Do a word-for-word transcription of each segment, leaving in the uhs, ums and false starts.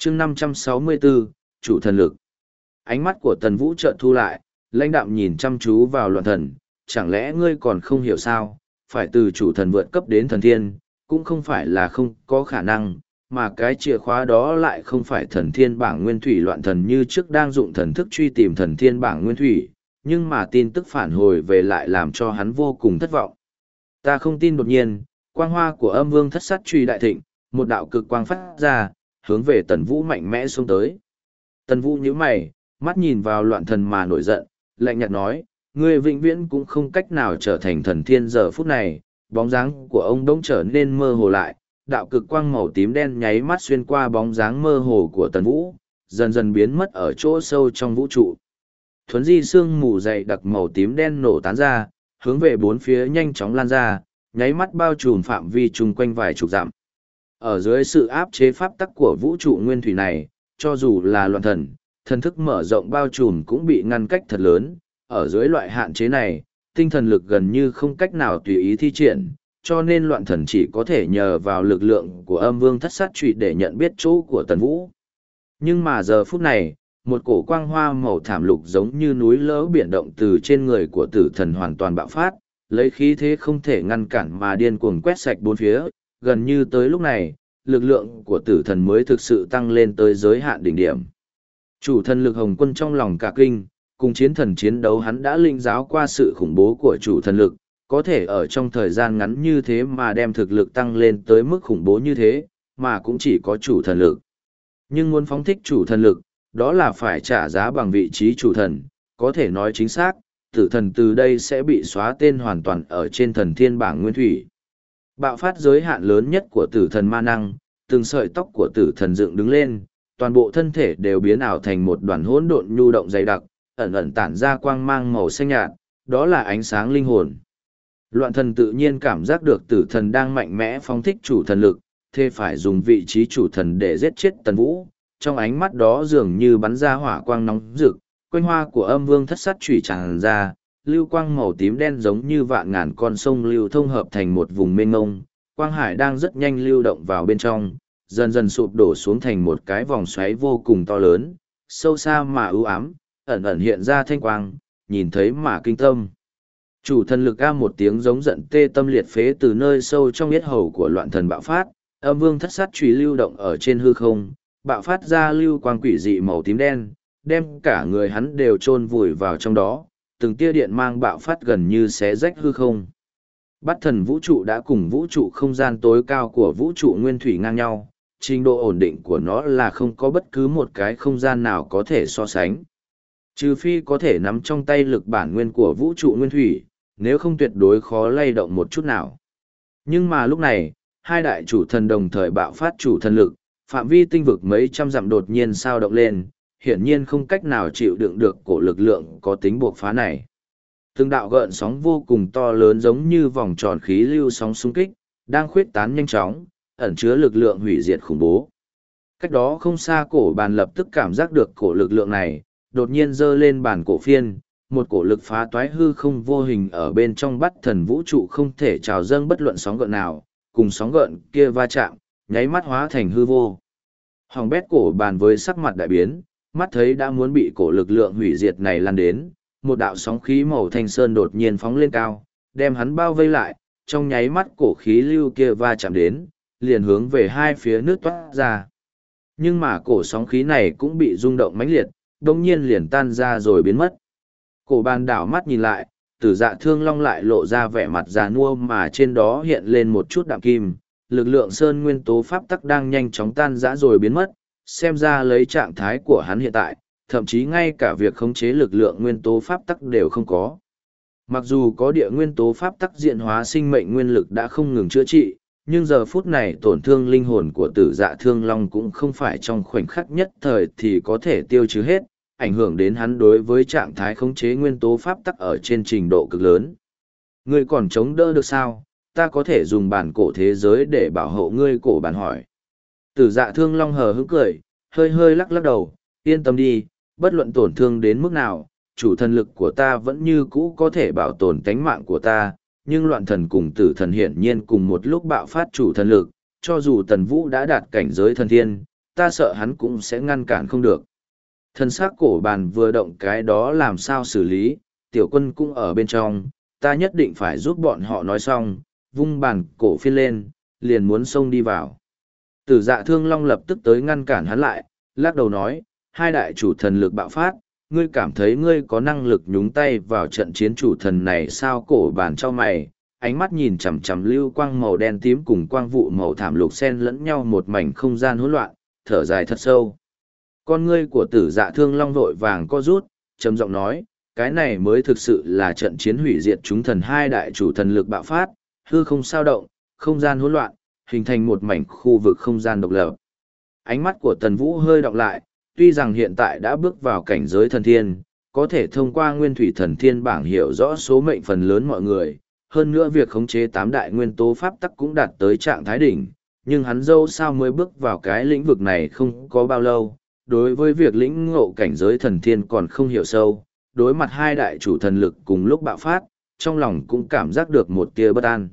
chương năm trăm sáu mươi bốn, chủ thần lực. Ánh mắt của Tần Vũ chợt thu lại, lãnh đạm nhìn chăm chú vào loạn thần, chẳng lẽ ngươi còn không hiểu sao, phải từ chủ thần vượt cấp đến thần thiên, cũng không phải là không có khả năng, mà cái chìa khóa đó lại không phải thần thiên bảng nguyên thủy. Loạn thần như trước đang dụng thần thức truy tìm thần thiên bảng nguyên thủy, nhưng mà tin tức phản hồi về lại làm cho hắn vô cùng thất vọng. Ta không tin. Đột nhiên, quang hoa của âm vương thất sát truy đại thịnh, một đạo cực quang phát ra, hướng về Tần Vũ mạnh mẽ xông tới. Tần Vũ nhíu mày, mắt nhìn vào loạn thần mà nổi giận, lạnh nhạt nói, ngươi vĩnh viễn cũng không cách nào trở thành thần thiên. Giờ phút này, bóng dáng của ông đống trở nên mơ hồ lại, đạo cực quang màu tím đen nháy mắt xuyên qua bóng dáng mơ hồ của Tần Vũ, dần dần biến mất ở chỗ sâu trong vũ trụ. Thuấn di sương mù dày đặc màu tím đen nổ tán ra, hướng về bốn phía nhanh chóng lan ra, nháy mắt bao trùm phạm vi chung quanh vài chục dặm. Ở dưới sự áp chế pháp tắc của vũ trụ nguyên thủy này, cho dù là loạn thần, thần thức mở rộng bao trùm cũng bị ngăn cách thật lớn. Ở dưới loại hạn chế này, tinh thần lực gần như không cách nào tùy ý thi triển, cho nên loạn thần chỉ có thể nhờ vào lực lượng của âm vương thất sát trụy để nhận biết chỗ của Tần Vũ. Nhưng mà giờ phút này, một cổ quang hoa màu thảm lục giống như núi lỡ biển động từ trên người của tử thần hoàn toàn bạo phát, lấy khí thế không thể ngăn cản mà điên cuồng quét sạch bốn phía. Gần như tới lúc này, lực lượng của tử thần mới thực sự tăng lên tới giới hạn đỉnh điểm. Chủ thần lực Hồng Quân trong lòng cả kinh, cùng chiến thần chiến đấu hắn đã linh giáo qua sự khủng bố của chủ thần lực, có thể ở trong thời gian ngắn như thế mà đem thực lực tăng lên tới mức khủng bố như thế, mà cũng chỉ có chủ thần lực. Nhưng muốn phóng thích chủ thần lực, đó là phải trả giá bằng vị trí chủ thần, có thể nói chính xác, tử thần từ đây sẽ bị xóa tên hoàn toàn ở trên thần thiên bảng nguyên thủy. Bạo phát giới hạn lớn nhất của tử thần ma năng, từng sợi tóc của tử thần dựng đứng lên, toàn bộ thân thể đều biến ảo thành một đoàn hỗn độn nhu động dày đặc, ẩn ẩn tản ra quang mang màu xanh nhạt, đó là ánh sáng linh hồn. Loạn thần tự nhiên cảm giác được tử thần đang mạnh mẽ phóng thích chủ thần lực, thế phải dùng vị trí chủ thần để giết chết Tần Vũ. Trong ánh mắt đó dường như bắn ra hỏa quang nóng rực, quanh hoa của âm vương thất sát chủy tràn ra, lưu quang màu tím đen giống như vạn ngàn con sông lưu thông hợp thành một vùng mênh mông, quang hải đang rất nhanh lưu động vào bên trong, dần dần sụp đổ xuống thành một cái vòng xoáy vô cùng to lớn, sâu xa mà ưu ám, ẩn ẩn hiện ra thanh quang, nhìn thấy mà kinh tâm. Chủ thần lực a một tiếng giống giận tê tâm liệt phế từ nơi sâu trong yết hầu của loạn thần bạo phát, âm vương thất sát chủy lưu động ở trên hư không, bạo phát ra lưu quang quỷ dị màu tím đen, đem cả người hắn đều chôn vùi vào trong đó, từng tia điện mang bạo phát gần như xé rách hư không. Bát thần vũ trụ đã cùng vũ trụ không gian tối cao của vũ trụ nguyên thủy ngang nhau, trình độ ổn định của nó là không có bất cứ một cái không gian nào có thể so sánh. Trừ phi có thể nắm trong tay lực bản nguyên của vũ trụ nguyên thủy, nếu không tuyệt đối khó lay động một chút nào. Nhưng mà lúc này, hai đại chủ thần đồng thời bạo phát chủ thần lực, phạm vi tinh vực mấy trăm dặm đột nhiên sao động lên, hiển nhiên không cách nào chịu đựng được cổ lực lượng có tính buộc phá này. Từng đạo gợn sóng vô cùng to lớn giống như vòng tròn khí lưu sóng xung kích, đang khuyết tán nhanh chóng, ẩn chứa lực lượng hủy diệt khủng bố. Cách đó không xa cổ bàn lập tức cảm giác được cổ lực lượng này, đột nhiên giơ lên bàn cổ phiên, một cổ lực phá toái hư không vô hình ở bên trong Bát thần vũ trụ không thể trào dâng bất luận sóng gợn nào, cùng sóng gợn kia va chạm, nháy mắt hóa thành hư vô. Hỏng bét cổ bàn với sắc mặt đại biến, mắt thấy đã muốn bị cổ lực lượng hủy diệt này lan đến, một đạo sóng khí màu thanh sơn đột nhiên phóng lên cao, đem hắn bao vây lại, trong nháy mắt cổ khí lưu kia va chạm đến, liền hướng về hai phía nước toát ra. Nhưng mà cổ sóng khí này cũng bị rung động mãnh liệt, đồng nhiên liền tan ra rồi biến mất. Cổ bàn đảo mắt nhìn lại, Tử Dạ Thương Long lại lộ ra vẻ mặt già nua mà trên đó hiện lên một chút đạm kim, lực lượng sơn nguyên tố pháp tắc đang nhanh chóng tan rã rồi biến mất, xem ra lấy trạng thái của hắn hiện tại, thậm chí ngay cả việc khống chế lực lượng nguyên tố pháp tắc đều không có. Mặc dù có địa nguyên tố pháp tắc diện hóa sinh mệnh nguyên lực đã không ngừng chữa trị, nhưng giờ phút này tổn thương linh hồn của Tử Dạ Thương Long cũng không phải trong khoảnh khắc nhất thời thì có thể tiêu trừ hết, ảnh hưởng đến hắn đối với trạng thái khống chế nguyên tố pháp tắc ở trên trình độ cực lớn. Ngươi còn chống đỡ được sao? Ta có thể dùng bản cổ thế giới để bảo hộ ngươi. Cổ bản hỏi. Tử Dạ Thương Long hờ hững cười, hơi hơi lắc lắc đầu, yên tâm đi, bất luận tổn thương đến mức nào, chủ thần lực của ta vẫn như cũ có thể bảo tồn tánh mạng của ta, nhưng loạn thần cùng tử thần hiển nhiên cùng một lúc bạo phát chủ thần lực, cho dù Tần Vũ đã đạt cảnh giới thần thiên, ta sợ hắn cũng sẽ ngăn cản không được. Thân xác cổ bàn vừa động cái đó làm sao xử lý, tiểu quân cũng ở bên trong, ta nhất định phải giúp bọn họ nói xong, vung bàn cổ phiên lên, liền muốn xông đi vào. Tử Dạ Thương Long lập tức tới ngăn cản hắn lại, lắc đầu nói, hai đại chủ thần lực bạo phát, ngươi cảm thấy ngươi có năng lực nhúng tay vào trận chiến chủ thần này sao? Cổ bàn cho mày, ánh mắt nhìn chằm chằm lưu quang màu đen tím cùng quang vụ màu thảm lục xen lẫn nhau một mảnh không gian hỗn loạn, thở dài thật sâu. Con ngươi của Tử Dạ Thương Long vội vàng co rút, trầm giọng nói, cái này mới thực sự là trận chiến hủy diệt chúng thần, hai đại chủ thần lực bạo phát, hư không sao động, không gian hỗn loạn, hình thành một mảnh khu vực không gian độc lập. Ánh mắt của Tần Vũ hơi đọng lại, tuy rằng hiện tại đã bước vào cảnh giới thần thiên, có thể thông qua nguyên thủy thần thiên bảng hiểu rõ số mệnh phần lớn mọi người, hơn nữa việc khống chế tám đại nguyên tố pháp tắc cũng đạt tới trạng thái đỉnh, nhưng hắn dâu sao mới bước vào cái lĩnh vực này không có bao lâu, đối với việc lĩnh ngộ cảnh giới thần thiên còn không hiểu sâu, đối mặt hai đại chủ thần lực cùng lúc bạo phát, trong lòng cũng cảm giác được một tia bất an.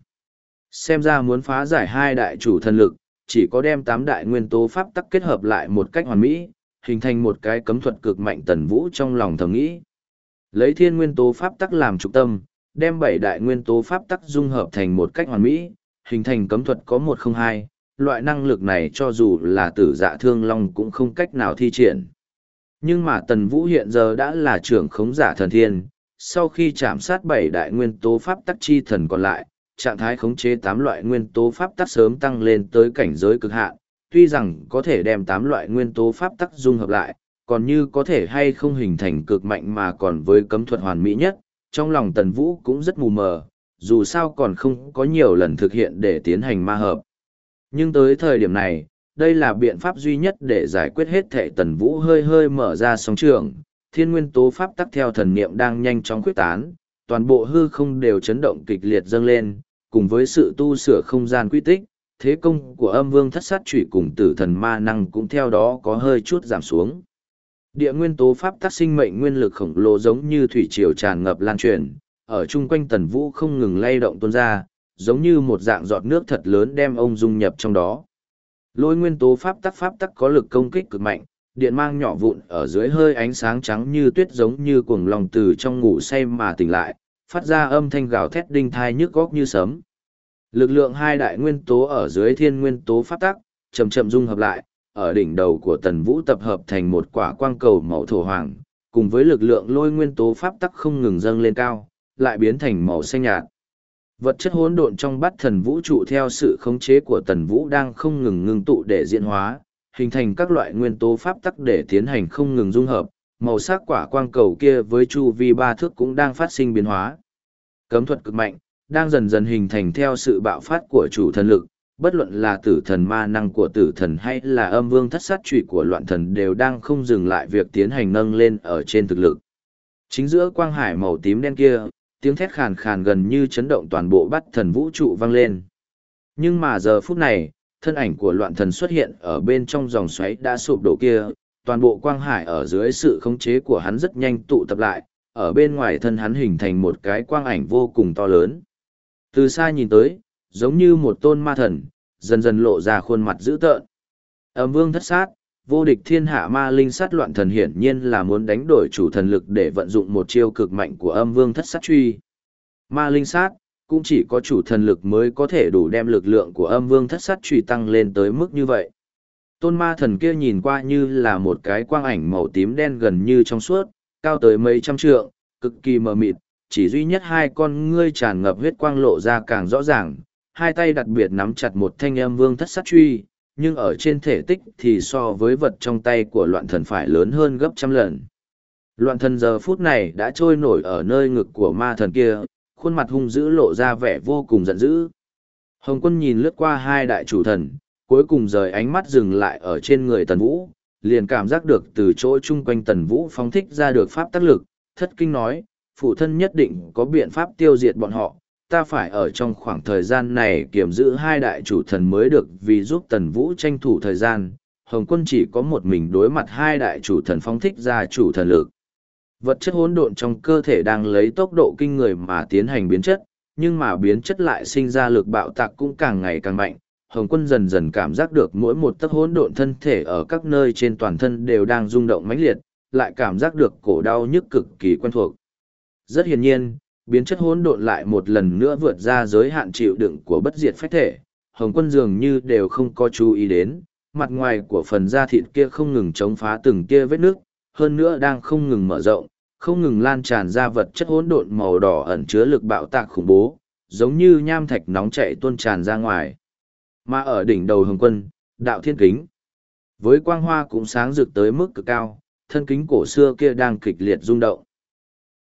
Xem ra muốn phá giải hai đại chủ thần lực, chỉ có đem tám đại nguyên tố pháp tắc kết hợp lại một cách hoàn mỹ, hình thành một cái cấm thuật cực mạnh. Tần Vũ trong lòng thầm nghĩ. Lấy thiên nguyên tố pháp tắc làm trục tâm, đem bảy đại nguyên tố pháp tắc dung hợp thành một cách hoàn mỹ, hình thành cấm thuật có một không hai, loại năng lực này cho dù là Tử Dạ Thương Long cũng không cách nào thi triển. Nhưng mà Tần Vũ hiện giờ đã là trưởng khống giả thần thiên, sau khi chạm sát bảy đại nguyên tố pháp tắc chi thần còn lại, trạng thái khống chế tám loại nguyên tố pháp tắc sớm tăng lên tới cảnh giới cực hạn, tuy rằng có thể đem tám loại nguyên tố pháp tắc dung hợp lại, còn như có thể hay không hình thành cực mạnh mà còn với cấm thuật hoàn mỹ nhất, trong lòng Tần Vũ cũng rất mù mờ, dù sao còn không có nhiều lần thực hiện để tiến hành ma hợp. Nhưng tới thời điểm này, đây là biện pháp duy nhất để giải quyết hết thệ. Tần Vũ hơi hơi mở ra sóng trường, thiên nguyên tố pháp tắc theo thần niệm đang nhanh chóng quyết tán, toàn bộ hư không đều chấn động kịch liệt dâng lên, cùng với sự tu sửa không gian quy tích, thế công của Âm Vương Thất Sát Chủy cùng Tử Thần Ma Năng cũng theo đó có hơi chút giảm xuống. Địa nguyên tố pháp tắc sinh mệnh nguyên lực khổng lồ giống như thủy triều tràn ngập lan truyền, ở chung quanh Tần Vũ không ngừng lay động tuôn ra, giống như một dạng giọt nước thật lớn đem ông dung nhập trong đó. Lôi nguyên tố pháp tắc pháp tắc có lực công kích cực mạnh, điện mang nhỏ vụn ở dưới hơi ánh sáng trắng như tuyết giống như cuồng lòng từ trong ngủ say mà tỉnh lại, phát ra âm thanh gào thét đinh thai nhức góc như sấm. Lực lượng hai đại nguyên tố ở dưới thiên nguyên tố pháp tắc, chậm chậm dung hợp lại, ở đỉnh đầu của Tần Vũ tập hợp thành một quả quang cầu màu thổ hoàng, cùng với lực lượng lôi nguyên tố pháp tắc không ngừng dâng lên cao, lại biến thành màu xanh nhạt. Vật chất hỗn độn trong bát thần vũ trụ theo sự khống chế của Tần Vũ đang không ngừng ngưng tụ để diễn hóa, hình thành các loại nguyên tố pháp tắc để tiến hành không ngừng dung hợp, màu sắc quả quang cầu kia với chu vi ba thước cũng đang phát sinh biến hóa. Cấm thuật cực mạnh, đang dần dần hình thành theo sự bạo phát của chủ thần lực, bất luận là Tử Thần Ma Năng của Tử Thần hay là Âm Vương Thất Sát Chủy của Loạn Thần đều đang không dừng lại việc tiến hành nâng lên ở trên thực lực. Chính giữa quang hải màu tím đen kia, tiếng thét khàn khàn gần như chấn động toàn bộ bát thần vũ trụ vang lên. Nhưng mà giờ phút này, thân ảnh của Loạn Thần xuất hiện ở bên trong dòng xoáy đã sụp đổ kia, toàn bộ quang hải ở dưới sự khống chế của hắn rất nhanh tụ tập lại, ở bên ngoài thân hắn hình thành một cái quang ảnh vô cùng to lớn. Từ xa nhìn tới, giống như một tôn ma thần, dần dần lộ ra khuôn mặt dữ tợn. Âm Vương Thất Sát, vô địch thiên hạ ma linh sát Loạn Thần hiển nhiên là muốn đánh đổi chủ thần lực để vận dụng một chiêu cực mạnh của Âm Vương Thất Sát truy. Ma linh sát, cũng chỉ có chủ thần lực mới có thể đủ đem lực lượng của Âm Vương Thất Sát truy tăng lên tới mức như vậy. Tôn ma thần kia nhìn qua như là một cái quang ảnh màu tím đen gần như trong suốt, cao tới mấy trăm trượng, cực kỳ mờ mịt, chỉ duy nhất hai con ngươi tràn ngập huyết quang lộ ra càng rõ ràng, hai tay đặc biệt nắm chặt một thanh Âm Vương Thất Sát truy, nhưng ở trên thể tích thì so với vật trong tay của Loạn Thần phải lớn hơn gấp trăm lần. Loạn Thần giờ phút này đã trôi nổi ở nơi ngực của ma thần kia, khuôn mặt hung dữ lộ ra vẻ vô cùng giận dữ. Hồng Quân nhìn lướt qua hai đại chủ thần, cuối cùng rời ánh mắt dừng lại ở trên người Tần Vũ, liền cảm giác được từ chỗ chung quanh Tần Vũ phóng thích ra được pháp tác lực, thất kinh nói, phụ thân nhất định có biện pháp tiêu diệt bọn họ, ta phải ở trong khoảng thời gian này kiểm giữ hai đại chủ thần mới được, vì giúp Tần Vũ tranh thủ thời gian, Hồng Quân chỉ có một mình đối mặt hai đại chủ thần phóng thích ra chủ thần lực. Vật chất hỗn độn trong cơ thể đang lấy tốc độ kinh người mà tiến hành biến chất, nhưng mà biến chất lại sinh ra lực bạo tạc cũng càng ngày càng mạnh. Hồng Quân dần dần cảm giác được mỗi một tấc hỗn độn thân thể ở các nơi trên toàn thân đều đang rung động mãnh liệt, lại cảm giác được cổ đau nhức cực kỳ quen thuộc. Rất hiển nhiên, biến chất hỗn độn lại một lần nữa vượt ra giới hạn chịu đựng của bất diệt phách thể, Hồng Quân dường như đều không có chú ý đến, mặt ngoài của phần da thịt kia không ngừng chống phá từng kia vết nước, hơn nữa đang không ngừng mở rộng, không ngừng lan tràn ra vật chất hỗn độn màu đỏ ẩn chứa lực bạo tạc khủng bố, giống như nham thạch nóng chảy tuôn tràn ra ngoài. Mà ở đỉnh đầu Hồng Quân, đạo thiên kính, với quang hoa cũng sáng rực tới mức cực cao, thân kính cổ xưa kia đang kịch liệt rung động.